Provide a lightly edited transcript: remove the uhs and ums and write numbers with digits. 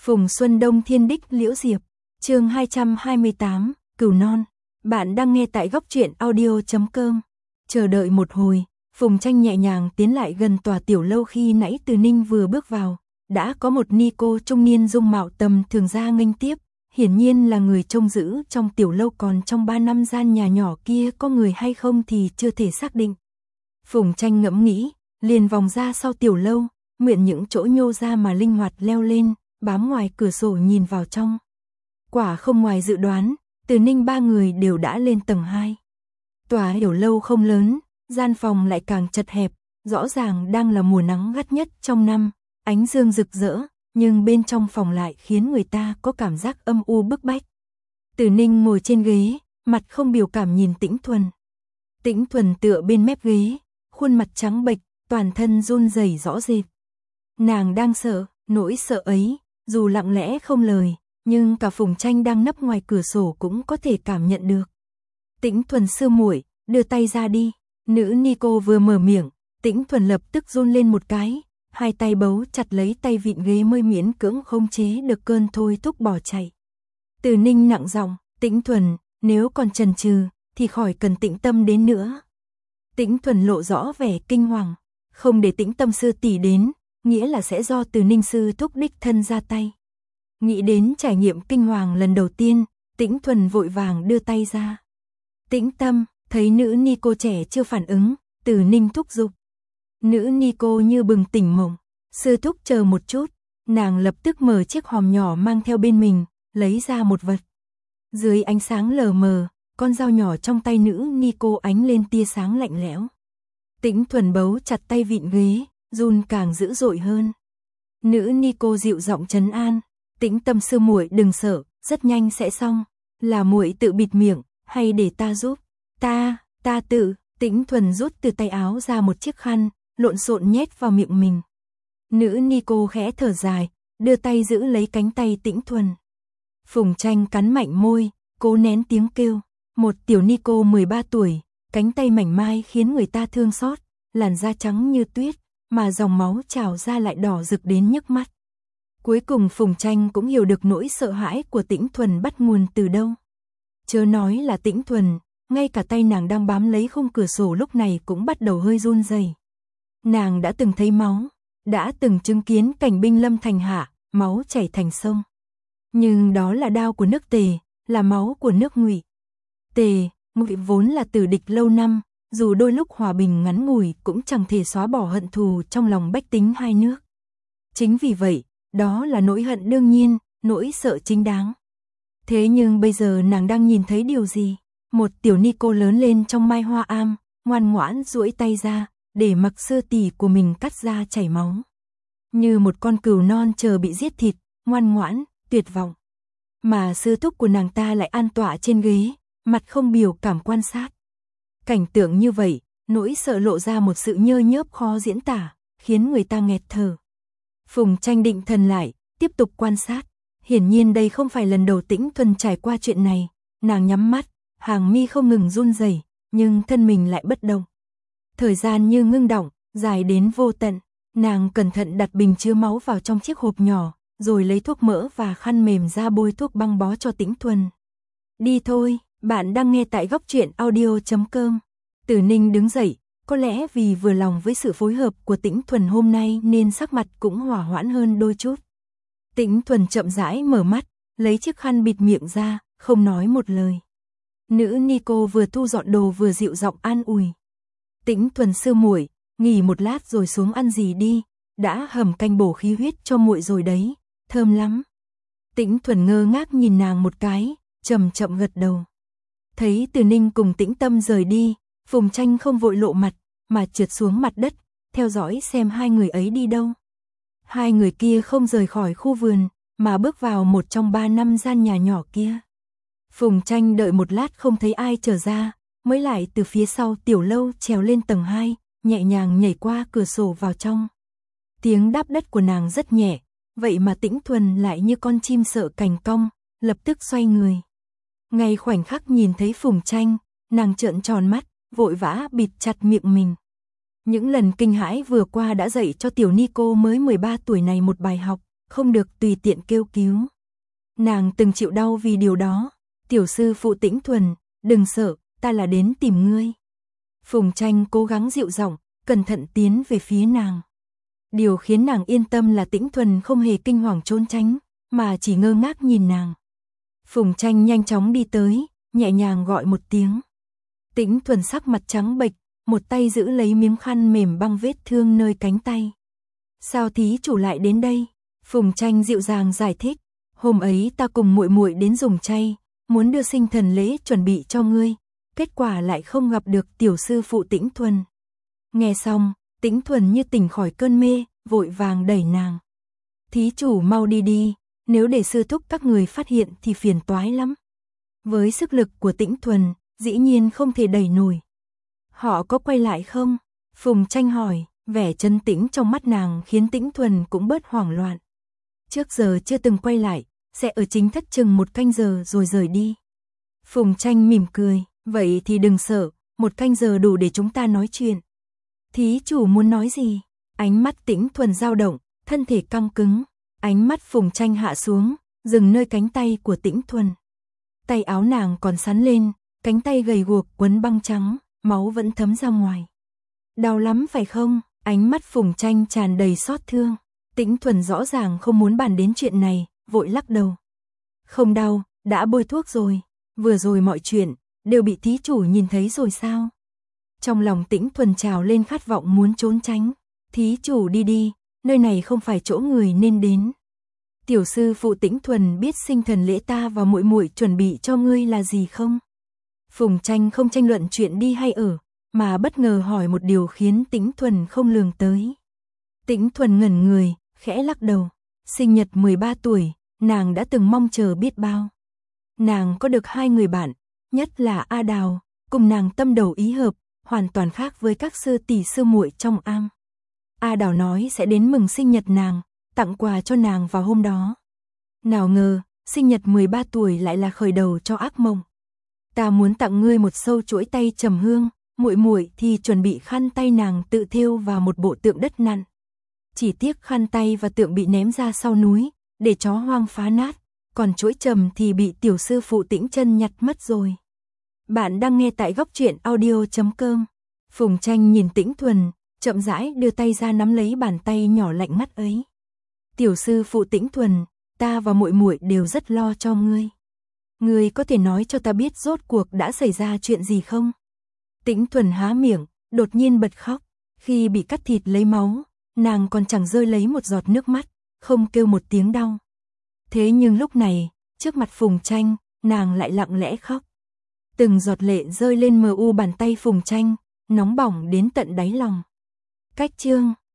Phùng Xuân Đông Thiên Đích Liễu Diệp, chương 228, Cừu Non. Bạn đang nghe tại góc truyện audio.com. Chờ đợi một hồi, Phùng Tranh nhẹ nhàng tiến lại gần tòa tiểu lâu khi nãy Từ Ninh vừa bước vào. Đã có một ni cô trung niên dung mạo tầm thường ra nghênh tiếp, hiển nhiên là người trông giữ trong tiểu lâu, còn trong 3 năm gian nhà nhỏ kia có người hay không thì chưa thể xác định. Phùng Tranh ngẫm nghĩ, liền vòng ra sau tiểu lâu, mượn những chỗ nhô ra mà linh hoạt leo lên, bám ngoài cửa sổ nhìn vào trong. Quả không ngoài dự đoán, Từ Ninh 3 người đều đã lên tầng 2. Tòa tiểu lâu không lớn, gian phòng lại càng chật hẹp, rõ ràng đang là mùa nắng gắt nhất trong năm, ánh dương rực rỡ, nhưng bên trong phòng lại khiến người ta có cảm giác âm u bức bách. Từ Ninh ngồi trên ghế, mặt không biểu cảm nhìn Tĩnh Thuần. Tĩnh Thuần tựa bên mép ghế, khuôn mặt trắng bệch, toàn thân run rẩy rõ rệt. Nàng đang sợ, nỗi sợ ấy, dù lặng lẽ không lời, nhưng cả Phùng Tranh đang nấp ngoài cửa sổ cũng có thể cảm nhận được. Tĩnh Thuần sư muội, đưa tay ra đi. Nữ ni cô vừa mở miệng, Tĩnh Thuần lập tức run lên một cái, hai tay bấu chặt lấy tay vịn ghế mới miễn cưỡng không chế được cơn thôi thúc bỏ chạy. Từ Ninh nặng giọng, Tĩnh Thuần, nếu còn chần chừ thì khỏi cần tĩnh tâm đến nữa. Tĩnh Thuần lộ rõ vẻ kinh hoàng, không để Tĩnh Tâm sư tỷ đến, nghĩa là sẽ do Từ Ninh sư thúc đích thân ra tay. Nghĩ đến trải nghiệm kinh hoàng lần đầu tiên, Tĩnh Thuần vội vàng đưa tay ra. Tĩnh Tâm, thấy nữ ni cô trẻ chưa phản ứng, Từ Ninh thúc giục. Nữ ni cô như bừng tỉnh mộng, sư thúc chờ một chút, nàng lập tức mở chiếc hòm nhỏ mang theo bên mình, lấy ra một vật. Dưới ánh sáng lờ mờ, con dao nhỏ trong tay nữ ni cô ánh lên tia sáng lạnh lẽo. Tĩnh Thuần bấu chặt tay vịn ghế, run càng dữ dội hơn. Nữ ni cô dịu giọng trấn an, Tĩnh Tâm sư muội đừng sợ, rất nhanh sẽ xong, là muội tự bịt miệng, hay để ta giúp? Ta tự. Tĩnh Thuần rút từ tay áo ra một chiếc khăn, lộn xộn nhét vào miệng mình. Nữ ni cô khẽ thở dài, đưa tay giữ lấy cánh tay Tĩnh Thuần. Phùng Tranh cắn mạnh môi, cố nén tiếng kêu. Một tiểu ni cô 13 tuổi, cánh tay mảnh mai khiến người ta thương xót, làn da trắng như tuyết, mà dòng máu trào ra lại đỏ rực đến nhức mắt. Cuối cùng Phùng Tranh cũng hiểu được nỗi sợ hãi của Tĩnh Thuần bắt nguồn từ đâu. Chớ nói là Tĩnh Thuần, ngay cả tay nàng đang bám lấy khung cửa sổ lúc này cũng bắt đầu hơi run rẩy. Nàng đã từng thấy máu, đã từng chứng kiến cảnh binh lâm thành hạ, máu chảy thành sông. Nhưng đó là đao của nước Tề, là máu của nước Ngụy. Tề, Ngụy vốn là tử địch lâu năm, dù đôi lúc hòa bình ngắn ngủi cũng chẳng thể xóa bỏ hận thù trong lòng bách tính hai nước. Chính vì vậy, đó là nỗi hận đương nhiên, nỗi sợ chính đáng. Thế nhưng bây giờ nàng đang nhìn thấy điều gì? Một tiểu ni cô lớn lên trong mai hoa am, ngoan ngoãn duỗi tay ra, để mặc sư tỷ của mình cắt ra chảy máu. Như một con cừu non chờ bị giết thịt, ngoan ngoãn, tuyệt vọng. Mà sư thúc của nàng ta lại an tọa trên ghế, mặt không biểu cảm quan sát. Cảnh tượng như vậy, nỗi sợ lộ ra một sự nhơ nhớp khó diễn tả, khiến người ta nghẹt thở. Phùng Tranh định thần lại, tiếp tục quan sát. Hiển nhiên đây không phải lần đầu Tĩnh Thuần trải qua chuyện này. Nàng nhắm mắt, hàng mi không ngừng run rẩy, nhưng thân mình lại bất động. Thời gian như ngưng đọng, dài đến vô tận. Nàng cẩn thận đặt bình chứa máu vào trong chiếc hộp nhỏ, rồi lấy thuốc mỡ và khăn mềm ra bôi thuốc băng bó cho Tĩnh Thuần. Đi thôi, bạn đang nghe tại góc truyện audio.com. Từ Ninh đứng dậy, có lẽ vì vừa lòng với sự phối hợp của Tĩnh Thuần hôm nay nên sắc mặt cũng hòa hoãn hơn đôi chút. Tĩnh Thuần chậm rãi mở mắt, lấy chiếc khăn bịt miệng ra, không nói một lời. Nữ ni cô vừa thu dọn đồ vừa dịu giọng an ủi. Tĩnh Thuần sư muội, nghỉ một lát rồi xuống ăn gì đi, đã hầm canh bổ khí huyết cho muội rồi đấy, thơm lắm. Tĩnh Thuần ngơ ngác nhìn nàng một cái, chậm chậm gật đầu. Thấy Từ Ninh cùng Tĩnh Tâm rời đi, Phùng Tranh không vội lộ mặt, mà trượt xuống mặt đất, theo dõi xem hai người ấy đi đâu. Hai người kia không rời khỏi khu vườn, mà bước vào một trong 3 năm gian nhà nhỏ kia. Phùng Tranh đợi một lát không thấy ai trở ra, mới lại từ phía sau tiểu lâu trèo lên tầng 2, nhẹ nhàng nhảy qua cửa sổ vào trong. Tiếng đáp đất của nàng rất nhẹ, vậy mà Tĩnh Thuần lại như con chim sợ cành cong, lập tức xoay người. Ngay khoảnh khắc nhìn thấy Phùng Tranh, nàng trợn tròn mắt, vội vã bịt chặt miệng mình. Những lần kinh hãi vừa qua đã dạy cho tiểu ni cô mới 13 tuổi này một bài học, không được tùy tiện kêu cứu. Nàng từng chịu đau vì điều đó. Tiểu sư phụ Tĩnh Thuần, đừng sợ, ta là đến tìm ngươi. Phùng Tranh cố gắng dịu giọng, cẩn thận tiến về phía nàng. Điều khiến nàng yên tâm là Tĩnh Thuần không hề kinh hoàng trốn tránh, mà chỉ ngơ ngác nhìn nàng. Phùng Tranh nhanh chóng đi tới, nhẹ nhàng gọi một tiếng. Tĩnh Thuần sắc mặt trắng bệch, một tay giữ lấy miếng khăn mềm băng vết thương nơi cánh tay. Sao thí chủ lại đến đây? Phùng Tranh dịu dàng giải thích, hôm ấy ta cùng muội muội đến dùng chay, muốn đưa sinh thần lễ chuẩn bị cho ngươi, kết quả lại không gặp được tiểu sư phụ Tĩnh Thuần. Nghe xong, Tĩnh Thuần như tỉnh khỏi cơn mê, vội vàng đẩy nàng. Thí chủ mau đi đi, nếu để sư thúc các người phát hiện thì phiền toái lắm. Với sức lực của Tĩnh Thuần, dĩ nhiên không thể đẩy nổi. Họ có quay lại không? Phùng Tranh hỏi, vẻ trấn tĩnh trong mắt nàng khiến Tĩnh Thuần cũng bớt hoảng loạn. Trước giờ chưa từng quay lại, sẽ ở chính thất chừng 1 canh giờ rồi rời đi. Phùng Tranh mỉm cười, vậy thì đừng sợ, 1 canh giờ đủ để chúng ta nói chuyện. Thí chủ muốn nói gì? Ánh mắt Tĩnh Thuần dao động, thân thể căng cứng. Ánh mắt Phùng Tranh hạ xuống, dừng nơi cánh tay của Tĩnh Thuần. Tay áo nàng còn sắn lên, cánh tay gầy guộc quấn băng trắng, máu vẫn thấm ra ngoài. Đau lắm phải không? Ánh mắt Phùng Tranh tràn đầy xót thương. Tĩnh Thuần rõ ràng không muốn bàn đến chuyện này, vội lắc đầu. Không đau, đã bôi thuốc rồi. Vừa rồi mọi chuyện đều bị thí chủ nhìn thấy rồi sao? Trong lòng Tĩnh Thuần trào lên khát vọng muốn trốn tránh. Thí chủ đi đi, nơi này không phải chỗ người nên đến. Tiểu sư phụ Tĩnh Thuần biết sinh thần lễ ta và muội muội chuẩn bị cho ngươi là gì không? Phùng Tranh không tranh luận chuyện đi hay ở, mà bất ngờ hỏi một điều khiến Tĩnh Thuần không lường tới. Tĩnh Thuần ngẩn người, khẽ lắc đầu. Sinh nhật 13 tuổi, nàng đã từng mong chờ biết bao. Nàng có được 2 người bạn, nhất là A Đào, cùng nàng tâm đầu ý hợp, hoàn toàn khác với các sư tỷ sư muội trong am. A Đào nói sẽ đến mừng sinh nhật nàng, tặng quà cho nàng vào hôm đó. Nào ngờ, sinh nhật 13 tuổi lại là khởi đầu cho ác mộng. Ta muốn tặng ngươi một sâu chuỗi tay trầm hương, muội muội thì chuẩn bị khăn tay nàng tự thêu vào một bộ tượng đất nặn. Chỉ tiếc khăn tay và tượng bị ném ra sau núi, để chó hoang phá nát, còn chuỗi trầm thì bị tiểu sư phụ Tĩnh Chân nhặt mất rồi. Bạn đang nghe tại góc truyện audio.com. Phùng Tranh nhìn Tĩnh Thuần, chậm rãi đưa tay ra nắm lấy bàn tay nhỏ lạnh ngắt ấy. Tiểu sư phụ Tĩnh Thuần, ta và muội muội đều rất lo cho ngươi. Ngươi có thể nói cho ta biết rốt cuộc đã xảy ra chuyện gì không? Tĩnh Thuần há miệng, đột nhiên bật khóc. Khi bị cắt thịt lấy máu, nàng còn chẳng rơi lấy một giọt nước mắt, không kêu một tiếng đau. Thế nhưng lúc này, trước mặt Phùng Tranh, nàng lại lặng lẽ khóc. Từng giọt lệ rơi lên mờ u bàn tay Phùng Tranh, nóng bỏng đến tận đáy lòng. Cách chương